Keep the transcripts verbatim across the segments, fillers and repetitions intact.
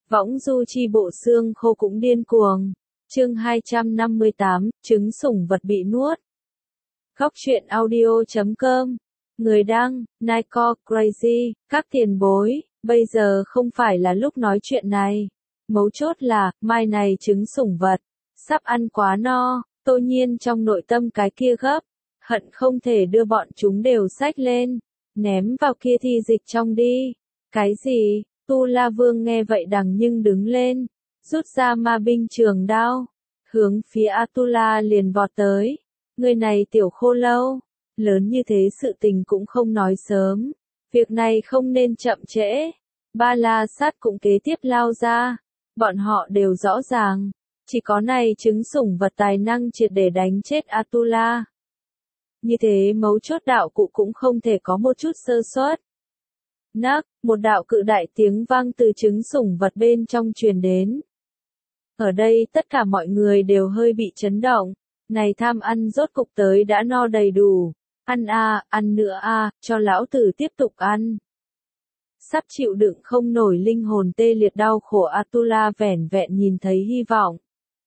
Võng du chi bộ xương khô cũng điên cuồng. Chương hai trăm năm mươi tám, trứng sủng vật bị nuốt. Góc truyện audio chấm com. Người đăng, Nico Crazy, các tiền bối, bây giờ không phải là lúc nói chuyện này. Mấu chốt là, mai này trứng sủng vật, sắp ăn quá no, Tô Nhiên trong nội tâm cái kia gấp, hận không thể đưa bọn chúng đều xách lên, ném vào kia thi dịch trong đi. Cái gì? Tu La Vương nghe vậy đằng nhưng đứng lên, rút ra ma binh trường đao, hướng phía Atula liền vọt tới. Người này tiểu khô lâu, lớn như thế sự tình cũng không nói sớm, việc này không nên chậm trễ. Ba La Sát cũng kế tiếp lao ra, bọn họ đều rõ ràng, chỉ có này trứng sủng vật tài năng triệt để đánh chết Atula. Như thế mấu chốt đạo cụ cũng không thể có một chút sơ suất. Nắc, một đạo cự đại tiếng vang từ trứng sủng vật bên trong truyền đến. Ở đây tất cả mọi người đều hơi bị chấn động, này tham ăn rốt cục tới đã no đầy đủ, ăn a, ăn nữa a, cho lão tử tiếp tục ăn. Sắp chịu đựng không nổi linh hồn tê liệt đau khổ Atula vẻn vẹn nhìn thấy hy vọng.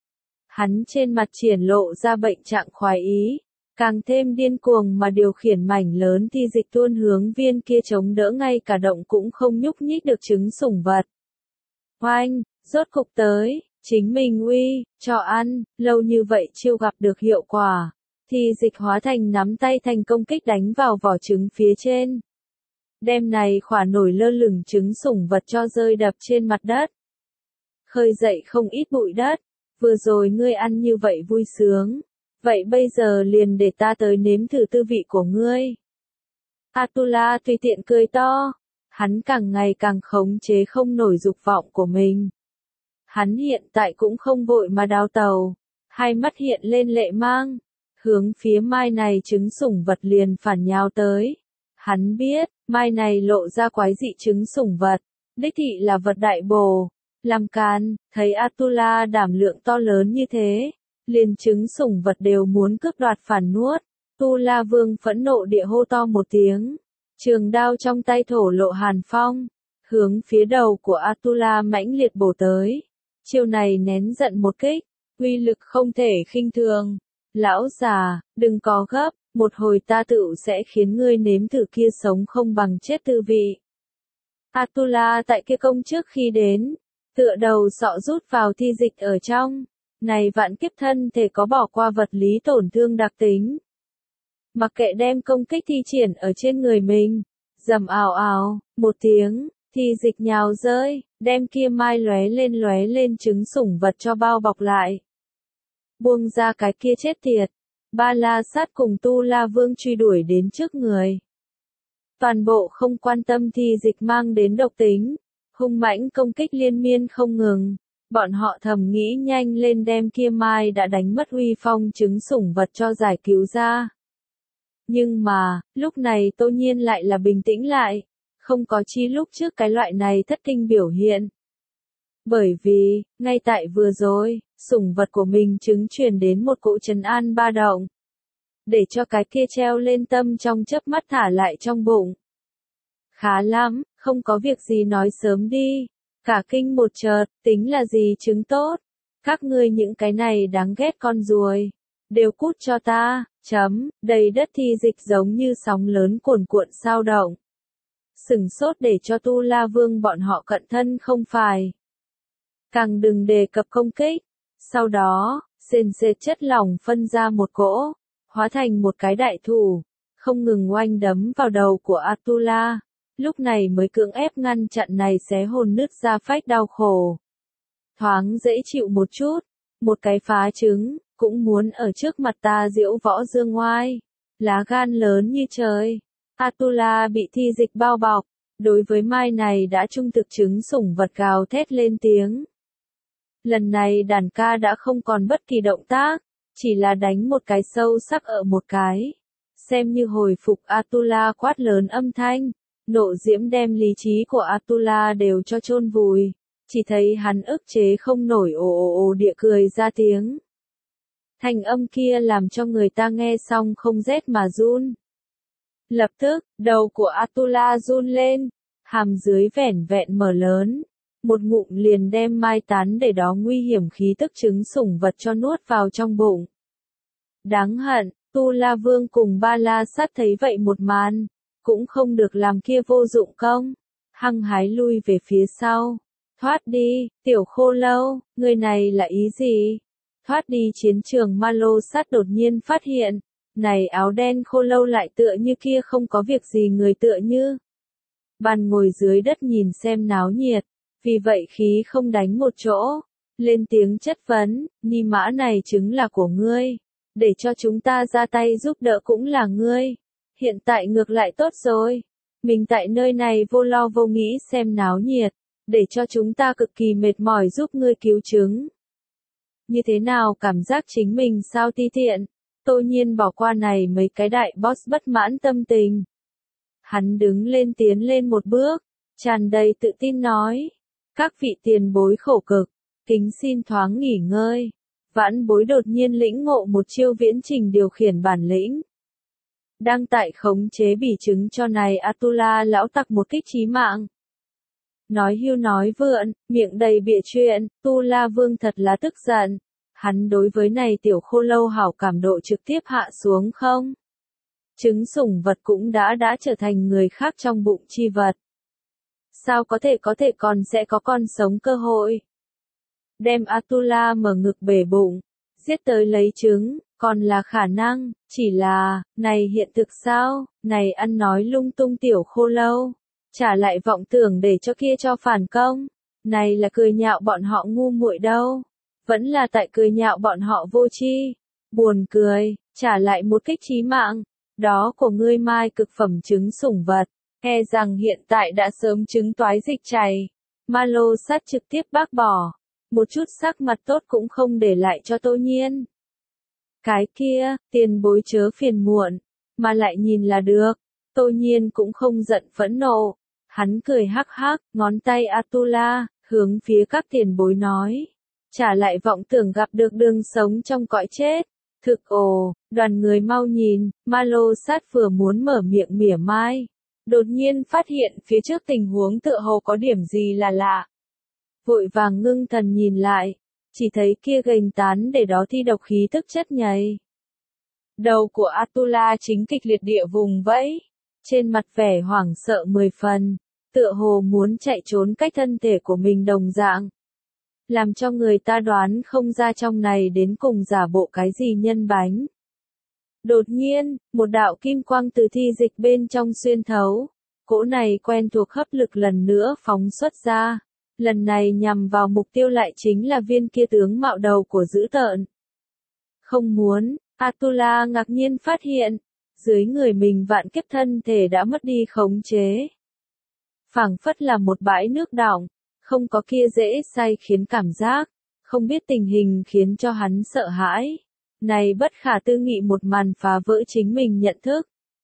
Hắn trên mặt triển lộ ra bệnh trạng khoái ý, càng thêm điên cuồng mà điều khiển mảnh lớn thi dịch tuôn hướng viên kia chống đỡ ngay cả động cũng không nhúc nhích được trứng sủng vật. Oanh, rốt cục tới, chính mình uy, cho ăn, lâu như vậy chưa gặp được hiệu quả. Thi dịch hóa thành nắm tay thành công kích đánh vào vỏ trứng phía trên. Đem này khỏa nổi lơ lửng trứng sủng vật cho rơi đập trên mặt đất. Khơi dậy không ít bụi đất, vừa rồi ngươi ăn như vậy vui sướng. Vậy bây giờ liền để ta tới nếm thử tư vị của ngươi. Atula tùy tiện cười to, hắn càng ngày càng khống chế không nổi dục vọng của mình. Hắn hiện tại cũng không vội mà đào tàu, hai mắt hiện lên lệ mang, hướng phía mai này trứng sủng vật liền phản nhào tới. Hắn biết, mai này lộ ra quái dị trứng sủng vật, đích thị là vật đại bồ, làm can, thấy Atula đảm lượng to lớn như thế. Liền trứng sủng vật đều muốn cướp đoạt phản nuốt. Tu La Vương phẫn nộ địa hô to một tiếng, trường đao trong tay thổ lộ hàn phong, hướng phía đầu của Atula mãnh liệt bổ tới. Chiêu này nén giận một kích, uy lực không thể khinh thường. Lão già, đừng có gấp, một hồi ta tự sẽ khiến ngươi nếm thử kia sống không bằng chết tư vị. Atula tại kia công trước khi đến, tựa đầu sọ rút vào thi dịch ở trong. Này vạn kiếp thân thể có bỏ qua vật lý tổn thương đặc tính. Mặc kệ đem công kích thi triển ở trên người mình, rầm ào ào, một tiếng, thì dịch nhào rơi, đem kia mai lóe lên lóe lên trứng sủng vật cho bao bọc lại. Buông ra cái kia chết tiệt, Ba La Sát cùng Tu La Vương truy đuổi đến trước người. Toàn bộ không quan tâm thi dịch mang đến độc tính, hung mãnh công kích liên miên không ngừng. Bọn họ thầm nghĩ nhanh lên đem kia mai đã đánh mất uy phong trứng sủng vật cho giải cứu ra. Nhưng mà, lúc này Tô Nhiên lại là bình tĩnh lại, không có chi lúc trước cái loại này thất kinh biểu hiện. Bởi vì, ngay tại vừa rồi, sủng vật của mình trứng truyền đến một cỗ trấn an ba động. Để cho cái kia treo lên tâm trong chớp mắt thả lại trong bụng. Khá lắm, không có việc gì nói sớm đi. Cả kinh một chợt, tính là gì trứng tốt? Các ngươi những cái này đáng ghét con ruồi. Đều cút cho ta, chấm, đầy đất thi dịch giống như sóng lớn cuồn cuộn sao động. Sửng sốt để cho Tu La Vương bọn họ cận thân không phải. Càng đừng đề cập công kích. Sau đó, sền sệt chất lỏng phân ra một cỗ, hóa thành một cái đại thủ, không ngừng oanh đấm vào đầu của Atula. Lúc này mới cưỡng ép ngăn chặn này xé hồn nứt ra phách đau khổ. Thoáng dễ chịu một chút, một cái phá trứng, cũng muốn ở trước mặt ta diễu võ dương ngoai. Lá gan lớn như trời. Atula bị thi dịch bao bọc, đối với mai này đã trung thực trứng sủng vật gào thét lên tiếng. Lần này đàn ca đã không còn bất kỳ động tác, chỉ là đánh một cái sâu sắc ở một cái. Xem như hồi phục Atula quát lớn âm thanh. Nộ diễm đem lý trí của Atula đều cho chôn vùi, chỉ thấy hắn ức chế không nổi ồ ồ ồ địa cười ra tiếng. Thành âm kia làm cho người ta nghe xong không rét mà run. Lập tức, đầu của Atula run lên, hàm dưới vẻn vẹn mở lớn, một ngụm liền đem mai tán để đó nguy hiểm khí tức trứng sủng vật cho nuốt vào trong bụng. Đáng hận, Tu La Vương cùng Ba La Sát thấy vậy một màn, cũng không được làm kia vô dụng công, hăng hái lui về phía sau. Thoát đi, tiểu khô lâu, người này là ý gì? Thoát đi chiến trường Ma Lô Sát đột nhiên phát hiện, này áo đen khô lâu lại tựa như kia không có việc gì người tựa như. Bàn ngồi dưới đất nhìn xem náo nhiệt, vì vậy khí không đánh một chỗ, lên tiếng chất vấn, ni mã này chứng là của ngươi, để cho chúng ta ra tay giúp đỡ cũng là ngươi, hiện tại ngược lại tốt rồi, mình tại nơi này vô lo vô nghĩ xem náo nhiệt, để cho chúng ta cực kỳ mệt mỏi giúp ngươi cứu chứng. Như thế nào cảm giác chính mình sao ti tiện, Tô Nhiên bỏ qua này mấy cái đại boss bất mãn tâm tình. Hắn đứng lên tiến lên một bước, tràn đầy tự tin nói, các vị tiền bối khổ cực, kính xin thoáng nghỉ ngơi. Vãn bối đột nhiên lĩnh ngộ một chiêu viễn trình điều khiển bản lĩnh. Đang tại khống chế bỉ trứng cho này Atula lão tặc một kích chí mạng. Nói hưu nói vượn, miệng đầy bịa chuyện, Tu La Vương thật là tức giận. Hắn đối với này tiểu khô lâu hảo cảm độ trực tiếp hạ xuống không? Trứng sủng vật cũng đã đã trở thành người khác trong bụng chi vật. Sao có thể có thể còn sẽ có con sống cơ hội? Đem Atula mở ngực bể bụng, giết tới lấy trứng, còn là khả năng, chỉ là, này hiện thực sao, này ăn nói lung tung tiểu khô lâu, trả lại vọng tưởng để cho kia cho phản công, này là cười nhạo bọn họ ngu muội đâu, vẫn là tại cười nhạo bọn họ vô tri, buồn cười, trả lại một kích chí mạng, đó của ngươi mai cực phẩm trứng sủng vật, e rằng hiện tại đã sớm trứng toái dịch chảy, Ma Lô Sát trực tiếp bác bỏ. Một chút sắc mặt tốt cũng không để lại cho Tô Nhiên. Cái kia, tiền bối chớ phiền muộn, mà lại nhìn là được. Tô Nhiên cũng không giận phẫn nộ. Hắn cười hắc hắc, ngón tay Atula, hướng phía các tiền bối nói. Trả lại vọng tưởng gặp được đường sống trong cõi chết. Thực ồ, đoàn người mau nhìn, Ma Lô Sát vừa muốn mở miệng mỉa mai. Đột nhiên phát hiện phía trước tình huống tựa hồ có điểm gì là lạ. Vội vàng ngưng thần nhìn lại, chỉ thấy kia gành tán để đó thi độc khí tức chất nhầy. Đầu của Atula chính kịch liệt địa vùng vẫy, trên mặt vẻ hoảng sợ mười phần, tựa hồ muốn chạy trốn cách thân thể của mình đồng dạng. Làm cho người ta đoán không ra trong này đến cùng giả bộ cái gì nhân bánh. Đột nhiên, một đạo kim quang từ thi dịch bên trong xuyên thấu, cỗ này quen thuộc hấp lực lần nữa phóng xuất ra. Lần này nhằm vào mục tiêu lại chính là viên kia tướng mạo đầu của dữ tợn. Không muốn, Atula ngạc nhiên phát hiện, dưới người mình vạn kiếp thân thể đã mất đi khống chế. Phảng phất là một bãi nước đọng, không có kia dễ say khiến cảm giác, không biết tình hình khiến cho hắn sợ hãi. Này bất khả tư nghị một màn phá vỡ chính mình nhận thức.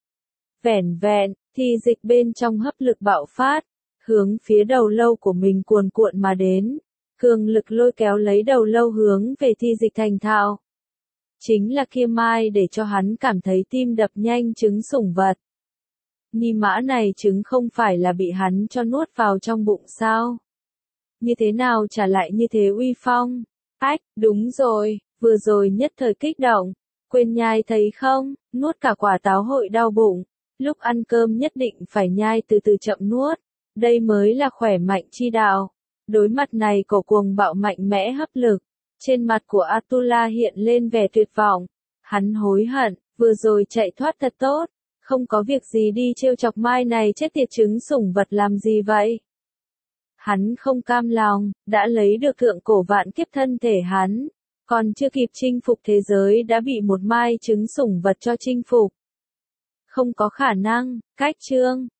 Vẻn vẹn, thì dịch bên trong hấp lực bạo phát. Hướng phía đầu lâu của mình cuồn cuộn mà đến, cường lực lôi kéo lấy đầu lâu hướng về thi dịch thành thạo. Chính là kia mai để cho hắn cảm thấy tim đập nhanh trứng sủng vật. Ni mã này trứng không phải là bị hắn cho nuốt vào trong bụng sao? Như thế nào trả lại như thế uy phong? Ách, đúng rồi, vừa rồi nhất thời kích động, quên nhai thấy không, nuốt cả quả táo hội đau bụng, lúc ăn cơm nhất định phải nhai từ từ chậm nuốt. Đây mới là khỏe mạnh chi đạo. Đối mặt này cổ cuồng bạo mạnh mẽ hấp lực. Trên mặt của Atula hiện lên vẻ tuyệt vọng. Hắn hối hận, vừa rồi chạy thoát thật tốt. Không có việc gì đi trêu chọc mai này chết tiệt trứng sủng vật làm gì vậy. Hắn không cam lòng, đã lấy được thượng cổ vạn kiếp thân thể hắn. Còn chưa kịp chinh phục thế giới đã bị một mai trứng sủng vật cho chinh phục. Không có khả năng, cách chương.